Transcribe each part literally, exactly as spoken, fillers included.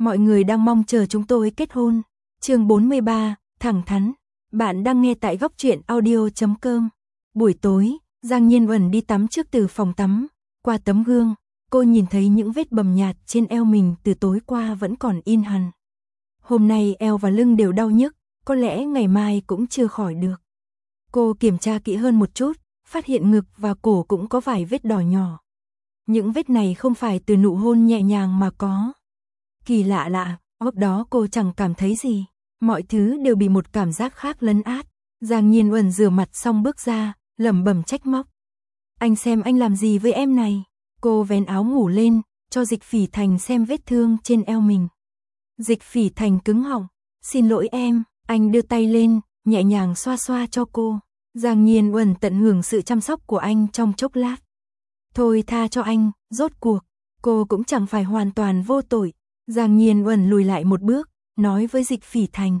Mọi người đang mong chờ chúng tôi kết hôn. Chương bốn mươi ba, thẳng thắn. Bạn đang nghe tại góc truyện audio chấm com. Buổi tối, Giang Nhiên Uẩn đi tắm trước từ phòng tắm. Qua tấm gương, cô nhìn thấy những vết bầm nhạt trên eo mình từ tối qua vẫn còn in hằn. Hôm nay eo và lưng đều đau nhức, có lẽ ngày mai cũng chưa khỏi được. Cô kiểm tra kỹ hơn một chút, phát hiện ngực và cổ cũng có vài vết đỏ nhỏ. Những vết này không phải từ nụ hôn nhẹ nhàng mà có. Kỳ lạ lạ, lúc đó cô chẳng cảm thấy gì. Mọi thứ đều bị một cảm giác khác lấn át. Giang Nhiên Uẩn rửa mặt xong bước ra, lẩm bẩm trách móc. Anh xem anh làm gì với em này? Cô vén áo ngủ lên, cho Dịch Phỉ Thành xem vết thương trên eo mình. Dịch Phỉ Thành cứng họng. Xin lỗi em, anh đưa tay lên, nhẹ nhàng xoa xoa cho cô. Giang Nhiên Uẩn tận hưởng sự chăm sóc của anh trong chốc lát. Thôi tha cho anh, rốt cuộc, cô cũng chẳng phải hoàn toàn vô tội. Giang Nhiên Uẩn lùi lại một bước, nói với Dịch Phỉ Thành.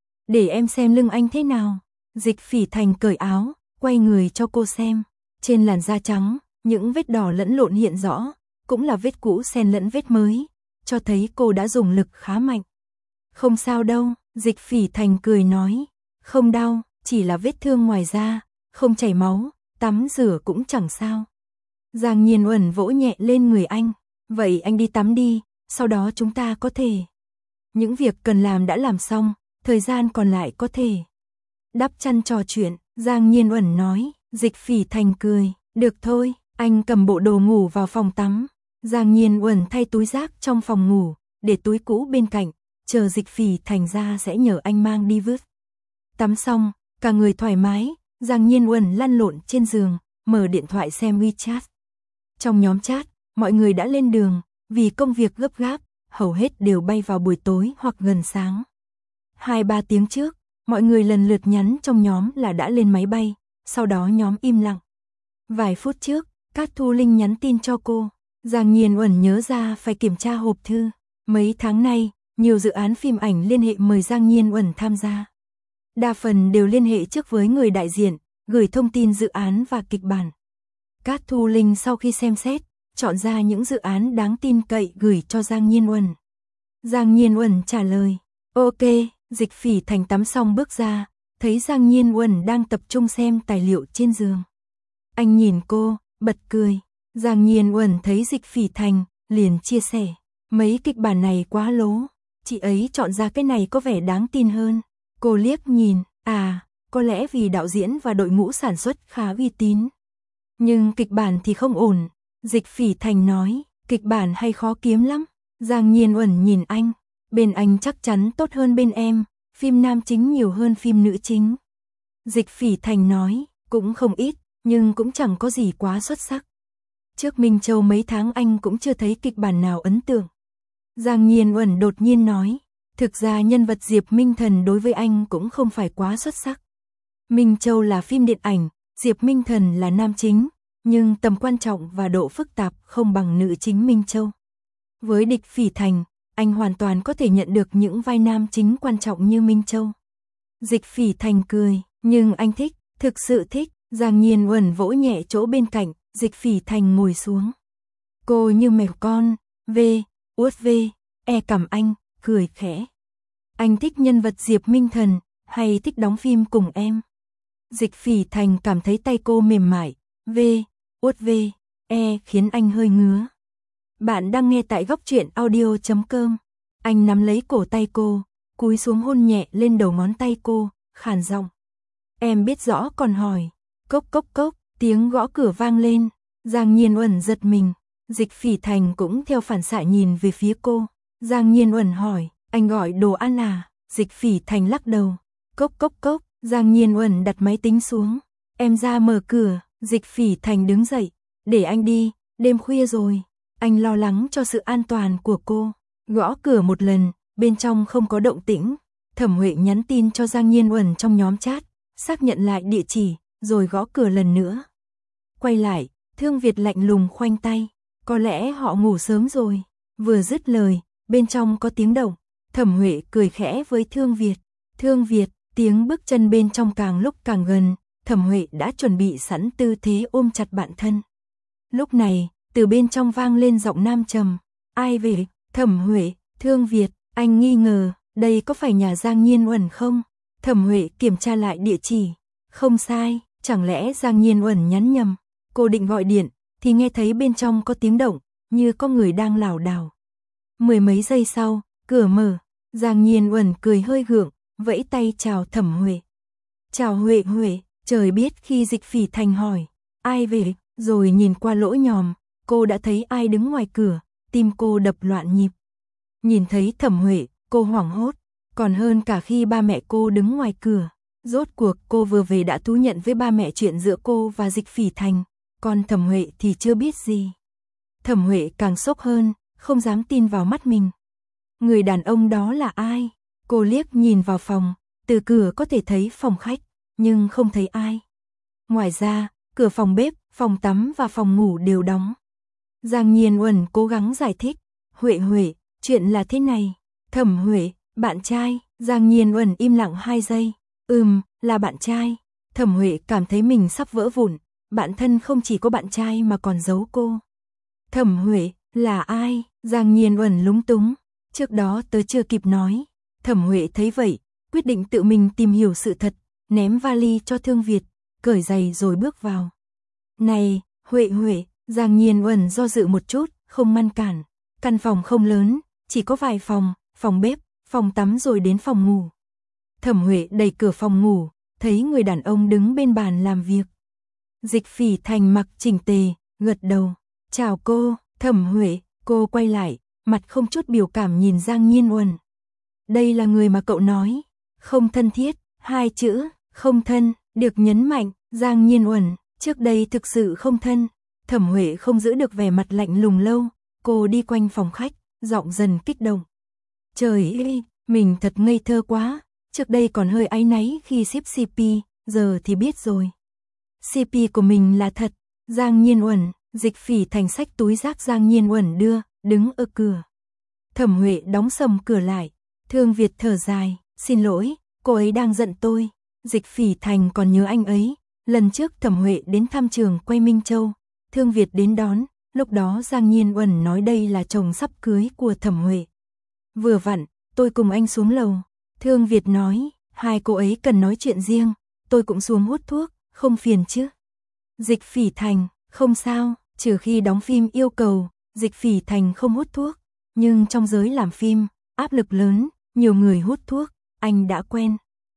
Để em xem lưng anh thế nào. Dịch Phỉ Thành cởi áo, quay người cho cô xem. Trên làn da trắng, những vết đỏ lẫn lộn hiện rõ, cũng là vết cũ xen lẫn vết mới, cho thấy cô đã dùng lực khá mạnh. Không sao đâu, Dịch Phỉ Thành cười nói. Không đau, chỉ là vết thương ngoài da, không chảy máu, tắm rửa cũng chẳng sao. Giang Nhiên Uẩn vỗ nhẹ lên người anh. Vậy anh đi tắm đi, sau đó chúng ta có thể. Những việc cần làm đã làm xong, thời gian còn lại có thể. Đắp chăn trò chuyện, Giang Nhiên Uẩn nói. Dịch Phỉ Thành cười. Được thôi, anh cầm bộ đồ ngủ vào phòng tắm. Giang Nhiên Uẩn thay túi rác trong phòng ngủ, để túi cũ bên cạnh, chờ Dịch Phỉ Thành ra sẽ nhờ anh mang đi vứt. Tắm xong, cả người thoải mái, Giang Nhiên Uẩn lăn lộn trên giường, mở điện thoại xem WeChat. Trong nhóm chat, mọi người đã lên đường, vì công việc gấp gáp, hầu hết đều bay vào buổi tối hoặc gần sáng. Hai ba tiếng trước, mọi người lần lượt nhắn trong nhóm là đã lên máy bay, sau đó nhóm im lặng. Vài phút trước, Cát Thu Linh nhắn tin cho cô. Giang Nhiên Uẩn nhớ ra phải kiểm tra hộp thư. Mấy tháng nay, nhiều dự án phim ảnh liên hệ mời Giang Nhiên Uẩn tham gia. Đa phần đều liên hệ trước với người đại diện, gửi thông tin dự án và kịch bản. Cát Thu Linh sau khi xem xét, chọn ra những dự án đáng tin cậy gửi cho Giang Nhiên Uẩn. Giang Nhiên Uẩn trả lời. Ok, Dịch Phỉ Thành tắm xong bước ra, thấy Giang Nhiên Uẩn đang tập trung xem tài liệu trên giường. Anh nhìn cô, bật cười. Giang Nhiên Uẩn thấy Dịch Phỉ Thành, liền chia sẻ. Mấy kịch bản này quá lố, chị ấy chọn ra cái này có vẻ đáng tin hơn. Cô liếc nhìn, à, có lẽ vì đạo diễn và đội ngũ sản xuất khá uy tín. Nhưng kịch bản thì không ổn. Dịch Phỉ Thành nói, kịch bản hay khó kiếm lắm. Giang Nhiên Uẩn nhìn anh, bên anh chắc chắn tốt hơn bên em, phim nam chính nhiều hơn phim nữ chính. Dịch Phỉ Thành nói, cũng không ít, nhưng cũng chẳng có gì quá xuất sắc. Trước Minh Châu mấy tháng anh cũng chưa thấy kịch bản nào ấn tượng. Giang Nhiên Uẩn đột nhiên nói, thực ra nhân vật Diệp Minh Thần đối với anh cũng không phải quá xuất sắc. Minh Châu là phim điện ảnh, Diệp Minh Thần là nam chính, nhưng tầm quan trọng và độ phức tạp không bằng nữ chính Minh Châu. Với Dịch Phỉ Thành, anh hoàn toàn có thể nhận được những vai nam chính quan trọng như Minh Châu. Dịch Phỉ Thành cười, nhưng anh thích, thực sự thích. Giang Nhiên Uẩn vỗ nhẹ chỗ bên cạnh, Dịch Phỉ Thành ngồi xuống. Cô như mèo con, vê, uốt vê, e cầm anh, cười khẽ. Anh thích nhân vật Diệp Minh Thần, hay thích đóng phim cùng em? Dịch Phỉ Thành cảm thấy tay cô mềm mại, vê, uốt vê, e khiến anh hơi ngứa. Bạn đang nghe tại góc truyện audio chấm com. Anh nắm lấy cổ tay cô, cúi xuống hôn nhẹ lên đầu ngón tay cô, khàn giọng. Em biết rõ còn hỏi. Cốc cốc cốc, tiếng gõ cửa vang lên. Giang Nhiên Uẩn giật mình. Dịch Phỉ Thành cũng theo phản xạ nhìn về phía cô. Giang Nhiên Uẩn hỏi, anh gọi đồ ăn à? Dịch Phỉ Thành lắc đầu. Cốc cốc cốc, Giang Nhiên Uẩn đặt máy tính xuống. Em ra mở cửa. Dịch Phỉ Thành đứng dậy. Để anh đi, đêm khuya rồi. Anh lo lắng cho sự an toàn của cô. Gõ cửa một lần, bên trong không có động tĩnh. Thẩm Huệ nhắn tin cho Giang Nhiên Uẩn trong nhóm chat, xác nhận lại địa chỉ, rồi gõ cửa lần nữa. Quay lại, Thương Việt lạnh lùng khoanh tay. Có lẽ họ ngủ sớm rồi. Vừa dứt lời, bên trong có tiếng động. Thẩm Huệ cười khẽ với Thương Việt. Thương Việt, tiếng bước chân bên trong càng lúc càng gần. Thẩm Huệ đã chuẩn bị sẵn tư thế ôm chặt bạn thân. Lúc này, từ bên trong vang lên giọng nam trầm. Ai về? Thẩm Huệ, Thương Việt, anh nghi ngờ, đây có phải nhà Giang Nhiên Uẩn không? Thẩm Huệ kiểm tra lại địa chỉ. Không sai, chẳng lẽ Giang Nhiên Uẩn nhắn nhầm? Cô định gọi điện, thì nghe thấy bên trong có tiếng động, như có người đang lảo đảo. Mười mấy giây sau, cửa mở, Giang Nhiên Uẩn cười hơi gượng, vẫy tay chào Thẩm Huệ. Chào Huệ Huệ, trời biết khi Dịch Phỉ Thành hỏi, ai về, rồi nhìn qua lỗ nhòm, cô đã thấy ai đứng ngoài cửa, tim cô đập loạn nhịp. Nhìn thấy Thẩm Huệ, cô hoảng hốt, còn hơn cả khi ba mẹ cô đứng ngoài cửa. Rốt cuộc cô vừa về đã thú nhận với ba mẹ chuyện giữa cô và Dịch Phỉ Thành, còn Thẩm Huệ thì chưa biết gì. Thẩm Huệ càng sốc hơn, không dám tin vào mắt mình. Người đàn ông đó là ai? Cô liếc nhìn vào phòng, từ cửa có thể thấy phòng khách, nhưng không thấy ai. Ngoài ra, cửa phòng bếp, phòng tắm và phòng ngủ đều đóng. Giang Nhiên Uẩn cố gắng giải thích, Huệ Huệ, chuyện là thế này. Thẩm Huệ, bạn trai. Giang Nhiên Uẩn im lặng hai giây. Ừm, là bạn trai. Thẩm Huệ cảm thấy mình sắp vỡ vụn, bạn thân không chỉ có bạn trai mà còn giấu cô. Thẩm Huệ, là ai? Giang Nhiên Uẩn lúng túng. Trước đó tớ chưa kịp nói. Thẩm Huệ thấy vậy, quyết định tự mình tìm hiểu sự thật, ném vali cho Thương Việt, cởi giày rồi bước vào. Này, Huệ Huệ, Giang Nhiên Uẩn do dự một chút, không ngăn cản. Căn phòng không lớn, chỉ có vài phòng, phòng bếp, phòng tắm rồi đến phòng ngủ. Thẩm Huệ đẩy cửa phòng ngủ, thấy người đàn ông đứng bên bàn làm việc. Dịch Phỉ Thành mặc chỉnh tề, gật đầu. Chào cô, Thẩm Huệ. Cô quay lại, mặt không chút biểu cảm nhìn Giang Nhiên Uẩn. Đây là người mà cậu nói. Không thân thiết, hai chữ, không thân, được nhấn mạnh. Giang Nhiên Uẩn, trước đây thực sự không thân. Thẩm Huệ không giữ được vẻ mặt lạnh lùng lâu. Cô đi quanh phòng khách, giọng dần kích động. Trời ơi, mình thật ngây thơ quá. Trước đây còn hơi áy náy khi ship xê pê, giờ thì biết rồi. xê pê của mình là thật. Giang Nhiên Uẩn, Dịch Phỉ Thành xách túi rác Giang Nhiên Uẩn đưa, đứng ở cửa. Thẩm Huệ đóng sầm cửa lại. Thương Việt thở dài, xin lỗi, cô ấy đang giận tôi. Dịch Phỉ Thành còn nhớ anh ấy. Lần trước Thẩm Huệ đến thăm trường quay Minh Châu, Thương Việt đến đón, lúc đó Giang Nhiên Uẩn nói đây là chồng sắp cưới của Thẩm Huệ. Vừa vặn, tôi cùng anh xuống lầu. Thương Việt nói, hai cô ấy cần nói chuyện riêng, tôi cũng xuống hút thuốc, không phiền chứ. Dịch Phỉ Thành, không sao, trừ khi đóng phim yêu cầu, Dịch Phỉ Thành không hút thuốc, nhưng trong giới làm phim, áp lực lớn, nhiều người hút thuốc, anh đã quen.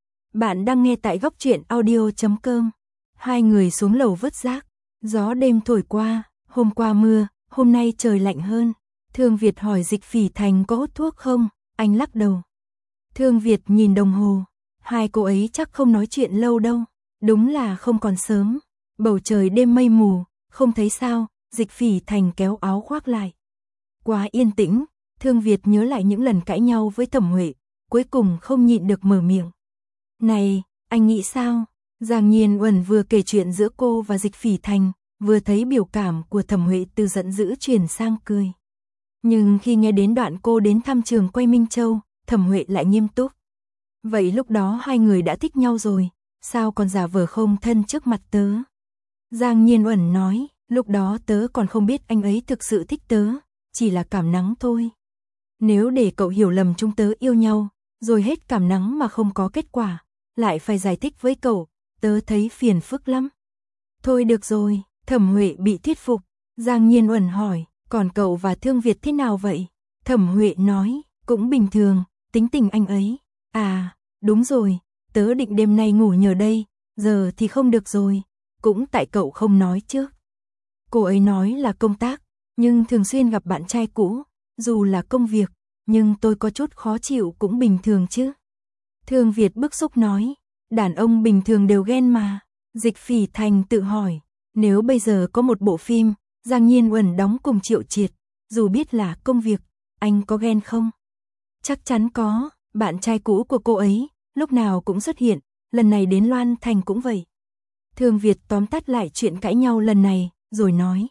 Bạn đang nghe tại góc truyện audio chấm com. Hai người xuống lầu vứt rác, gió đêm thổi qua, hôm qua mưa, hôm nay trời lạnh hơn. Thương Việt hỏi Dịch Phỉ Thành có hút thuốc không, anh lắc đầu. Thương Việt nhìn đồng hồ, hai cô ấy chắc không nói chuyện lâu đâu, đúng là không còn sớm. Bầu trời đêm mây mù, không thấy sao, Dịch Phỉ Thành kéo áo khoác lại. Quá yên tĩnh, Thương Việt nhớ lại những lần cãi nhau với Thẩm Huệ, cuối cùng không nhịn được mở miệng. Này, anh nghĩ sao? Giang Nhiên Uẩn vừa kể chuyện giữa cô và Dịch Phỉ Thành, vừa thấy biểu cảm của Thẩm Huệ từ giận dữ chuyển sang cười. Nhưng khi nghe đến đoạn cô đến thăm trường quay Minh Châu, Thẩm Huệ lại nghiêm túc. Vậy lúc đó hai người đã thích nhau rồi, sao còn giả vờ không thân trước mặt tớ? Giang Nhiên Uẩn nói, lúc đó tớ còn không biết anh ấy thực sự thích tớ, chỉ là cảm nắng thôi. Nếu để cậu hiểu lầm chúng tớ yêu nhau, rồi hết cảm nắng mà không có kết quả, lại phải giải thích với cậu, tớ thấy phiền phức lắm. Thôi được rồi, Thẩm Huệ bị thuyết phục. Giang Nhiên Uẩn hỏi, còn cậu và Thương Việt thế nào vậy? Thẩm Huệ nói, cũng bình thường, tính tình anh ấy. À, đúng rồi, tớ định đêm nay ngủ nhờ đây, giờ thì không được rồi, cũng tại cậu không nói trước. Cô ấy nói là công tác, nhưng thường xuyên gặp bạn trai cũ, dù là công việc, nhưng tôi có chút khó chịu cũng bình thường chứ. Thương Việt bức xúc nói, đàn ông bình thường đều ghen mà. Dịch Phỉ Thành tự hỏi, nếu bây giờ có một bộ phim, Giang Nhiên Uẩn đóng cùng Triệu Triệt, dù biết là công việc, anh có ghen không? Chắc chắn có, bạn trai cũ của cô ấy, lúc nào cũng xuất hiện, lần này đến Loan Thành cũng vậy. Thương Việt tóm tắt lại chuyện cãi nhau lần này, rồi nói.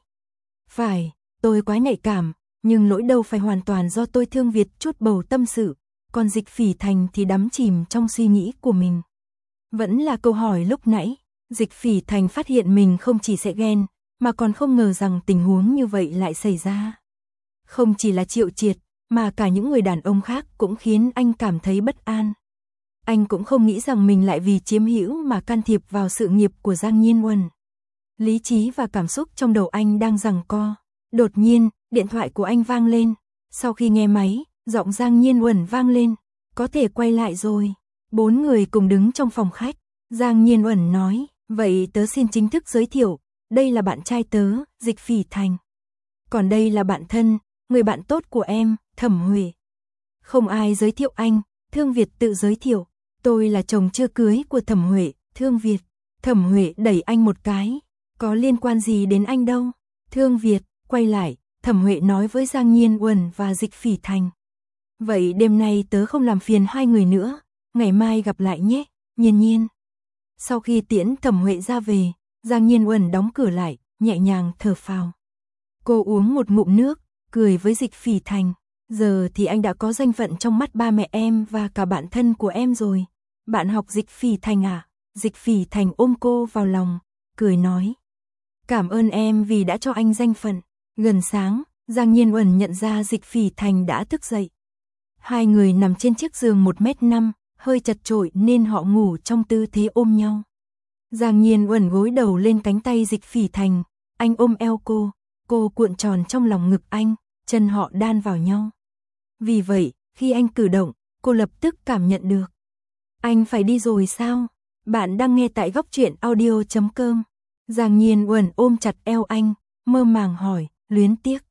Phải, tôi quá nhạy cảm, nhưng lỗi đâu phải hoàn toàn do tôi. Thương Việt chút bầu tâm sự, còn Dịch Phỉ Thành thì đắm chìm trong suy nghĩ của mình. Vẫn là câu hỏi lúc nãy, Dịch Phỉ Thành phát hiện mình không chỉ sẽ ghen, mà còn không ngờ rằng tình huống như vậy lại xảy ra. Không chỉ là Triệu Triệt, mà cả những người đàn ông khác cũng khiến anh cảm thấy bất an. Anh cũng không nghĩ rằng mình lại vì chiếm hữu mà can thiệp vào sự nghiệp của Giang Nhiên Uẩn. Lý trí và cảm xúc trong đầu anh đang giằng co. Đột nhiên, điện thoại của anh vang lên. Sau khi nghe máy, giọng Giang Nhiên Uẩn vang lên. Có thể quay lại rồi. Bốn người cùng đứng trong phòng khách. Giang Nhiên Uẩn nói, vậy tớ xin chính thức giới thiệu. Đây là bạn trai tớ, Dịch Phỉ Thành. Còn đây là bạn thân, người bạn tốt của em, Thẩm Huệ. Không ai giới thiệu anh, Thương Việt tự giới thiệu. Tôi là chồng chưa cưới của Thẩm Huệ, Thương Việt. Thẩm Huệ đẩy anh một cái. Có liên quan gì đến anh đâu. Thương Việt, quay lại, Thẩm Huệ nói với Giang Nhiên Uẩn và Dịch Phỉ Thành. Vậy đêm nay tớ không làm phiền hai người nữa, ngày mai gặp lại nhé, Nhiên Nhiên. Sau khi tiễn Thẩm Huệ ra về, Giang Nhiên Uẩn đóng cửa lại, nhẹ nhàng thở phào. Cô uống một ngụm nước, cười với Dịch Phỉ Thành. Giờ thì anh đã có danh phận trong mắt ba mẹ em và cả bạn thân của em rồi. Bạn học Dịch Phỉ Thành à? Dịch Phỉ Thành ôm cô vào lòng, cười nói. Cảm ơn em vì đã cho anh danh phận. Gần sáng, Giang Nhiên Uẩn nhận ra Dịch Phỉ Thành đã thức dậy. Hai người nằm trên chiếc giường một mét năm, hơi chật chội nên họ ngủ trong tư thế ôm nhau. Giang Nhiên Uẩn gối đầu lên cánh tay Dịch Phỉ Thành, anh ôm eo cô, cô cuộn tròn trong lòng ngực anh, chân họ đan vào nhau. Vì vậy, khi anh cử động, cô lập tức cảm nhận được. Anh phải đi rồi sao? Bạn đang nghe tại góc truyện audio chấm com. Giang Nhiên Uẩn ôm chặt eo anh, mơ màng hỏi, luyến tiếc.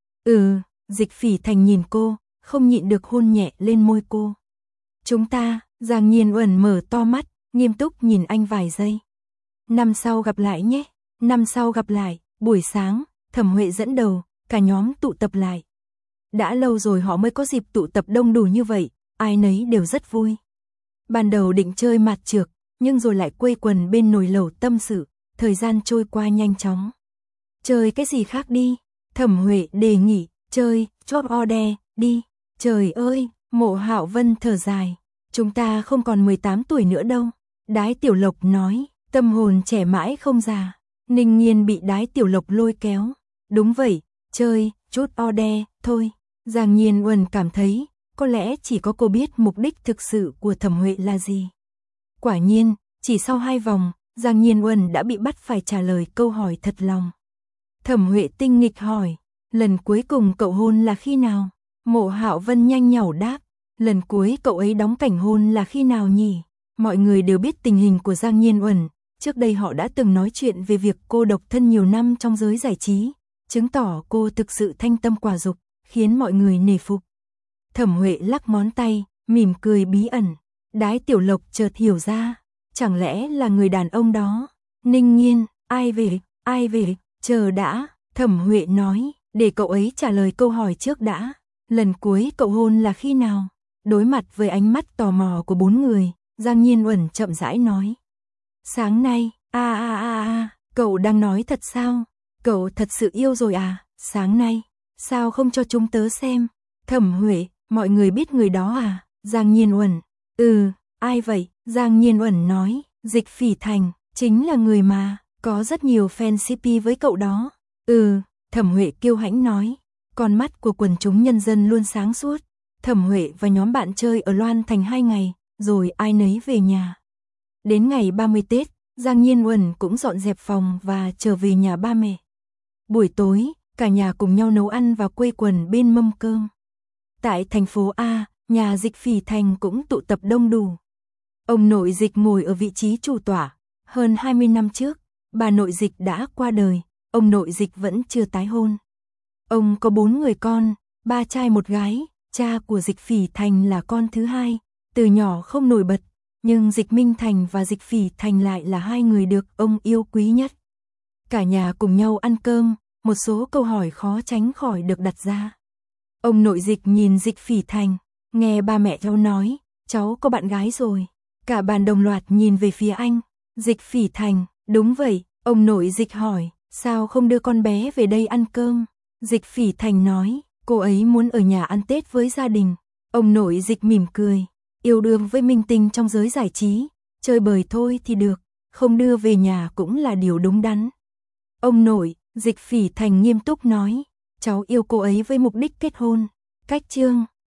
Ừ, Dịch Phỉ Thành nhìn cô, không nhịn được hôn nhẹ lên môi cô. Chúng ta, Giang Nhiên Uẩn mở to mắt, nghiêm túc nhìn anh vài giây. Năm sau gặp lại nhé, năm sau gặp lại. Buổi sáng, Thẩm Huệ dẫn đầu, cả nhóm tụ tập lại. Đã lâu rồi họ mới có dịp tụ tập đông đủ như vậy, ai nấy đều rất vui. Ban đầu định chơi mạt trược, nhưng rồi lại quây quần bên nồi lẩu tâm sự, thời gian trôi qua nhanh chóng. Chơi cái gì khác đi, Thẩm Huệ đề nghị, chơi, chop order, đi. Trời ơi, Mộ Hạo Vân thở dài, chúng ta không còn mười tám tuổi nữa đâu. Đái Tiểu Lộc nói, tâm hồn trẻ mãi không già. Ninh Nhiên bị Đái Tiểu Lộc lôi kéo. Đúng vậy, chơi, chút order, thôi. Giang Nhiên Uẩn cảm thấy, có lẽ chỉ có cô biết mục đích thực sự của Thẩm Huệ là gì. Quả nhiên, chỉ sau hai vòng, Giang Nhiên Uẩn đã bị bắt phải trả lời câu hỏi thật lòng. Thẩm Huệ tinh nghịch hỏi, lần cuối cùng cậu hôn là khi nào? Mộ Hạo Vân nhanh nhảu đáp, lần cuối cậu ấy đóng cảnh hôn là khi nào nhỉ? Mọi người đều biết tình hình của Giang Nhiên Uẩn, trước đây họ đã từng nói chuyện về việc cô độc thân nhiều năm trong giới giải trí, chứng tỏ cô thực sự thanh tâm quả dục, khiến mọi người nể phục. Thẩm Huệ lắc ngón tay, mỉm cười bí ẩn. Đái Tiểu Lộc chợt hiểu ra, chẳng lẽ là người đàn ông đó? Ninh Nhiên, ai về, ai về, chờ đã, Thẩm Huệ nói, để cậu ấy trả lời câu hỏi trước đã. Lần cuối cậu hôn là khi nào? Đối mặt với ánh mắt tò mò của bốn người, Giang Nhiên Uẩn chậm rãi nói. Sáng nay, a a a a, cậu đang nói thật sao? Cậu thật sự yêu rồi à? Sáng nay, sao không cho chúng tớ xem? Thẩm Huệ, mọi người biết người đó à? Giang Nhiên Uẩn, ừ, ai vậy? Giang Nhiên Uẩn nói, Dịch Phỉ Thành, chính là người mà, có rất nhiều fan xê pê với cậu đó. Ừ, Thẩm Huệ kiêu hãnh nói, con mắt của quần chúng nhân dân luôn sáng suốt. Thẩm Huệ và nhóm bạn chơi ở Loan Thành hai ngày, rồi ai nấy về nhà. Đến ngày ba mươi Tết, Giang Nhiên Uẩn cũng dọn dẹp phòng và trở về nhà ba mẹ. Buổi tối, cả nhà cùng nhau nấu ăn và quây quần bên mâm cơm. Tại thành phố A, nhà Dịch Phỉ Thành cũng tụ tập đông đủ. Ông nội Dịch ngồi ở vị trí chủ tọa. Hơn hai mươi năm trước, bà nội Dịch đã qua đời, ông nội Dịch vẫn chưa tái hôn. Ông có bốn người con, ba trai một gái, cha của Dịch Phỉ Thành là con thứ hai, từ nhỏ không nổi bật, nhưng Dịch Minh Thành và Dịch Phỉ Thành lại là hai người được ông yêu quý nhất. Cả nhà cùng nhau ăn cơm, một số câu hỏi khó tránh khỏi được đặt ra. Ông nội Dịch nhìn Dịch Phỉ Thành, nghe ba mẹ cháu nói, cháu có bạn gái rồi. Cả bàn đồng loạt nhìn về phía anh. Dịch Phỉ Thành, đúng vậy, ông nội Dịch hỏi, sao không đưa con bé về đây ăn cơm? Dịch Phỉ Thành nói, cô ấy muốn ở nhà ăn Tết với gia đình. Ông nội Dịch mỉm cười, yêu đương với minh tinh trong giới giải trí, chơi bời thôi thì được, không đưa về nhà cũng là điều đúng đắn. Ông nội, Dịch Phỉ Thành nghiêm túc nói, cháu yêu cô ấy với mục đích kết hôn. Cách chương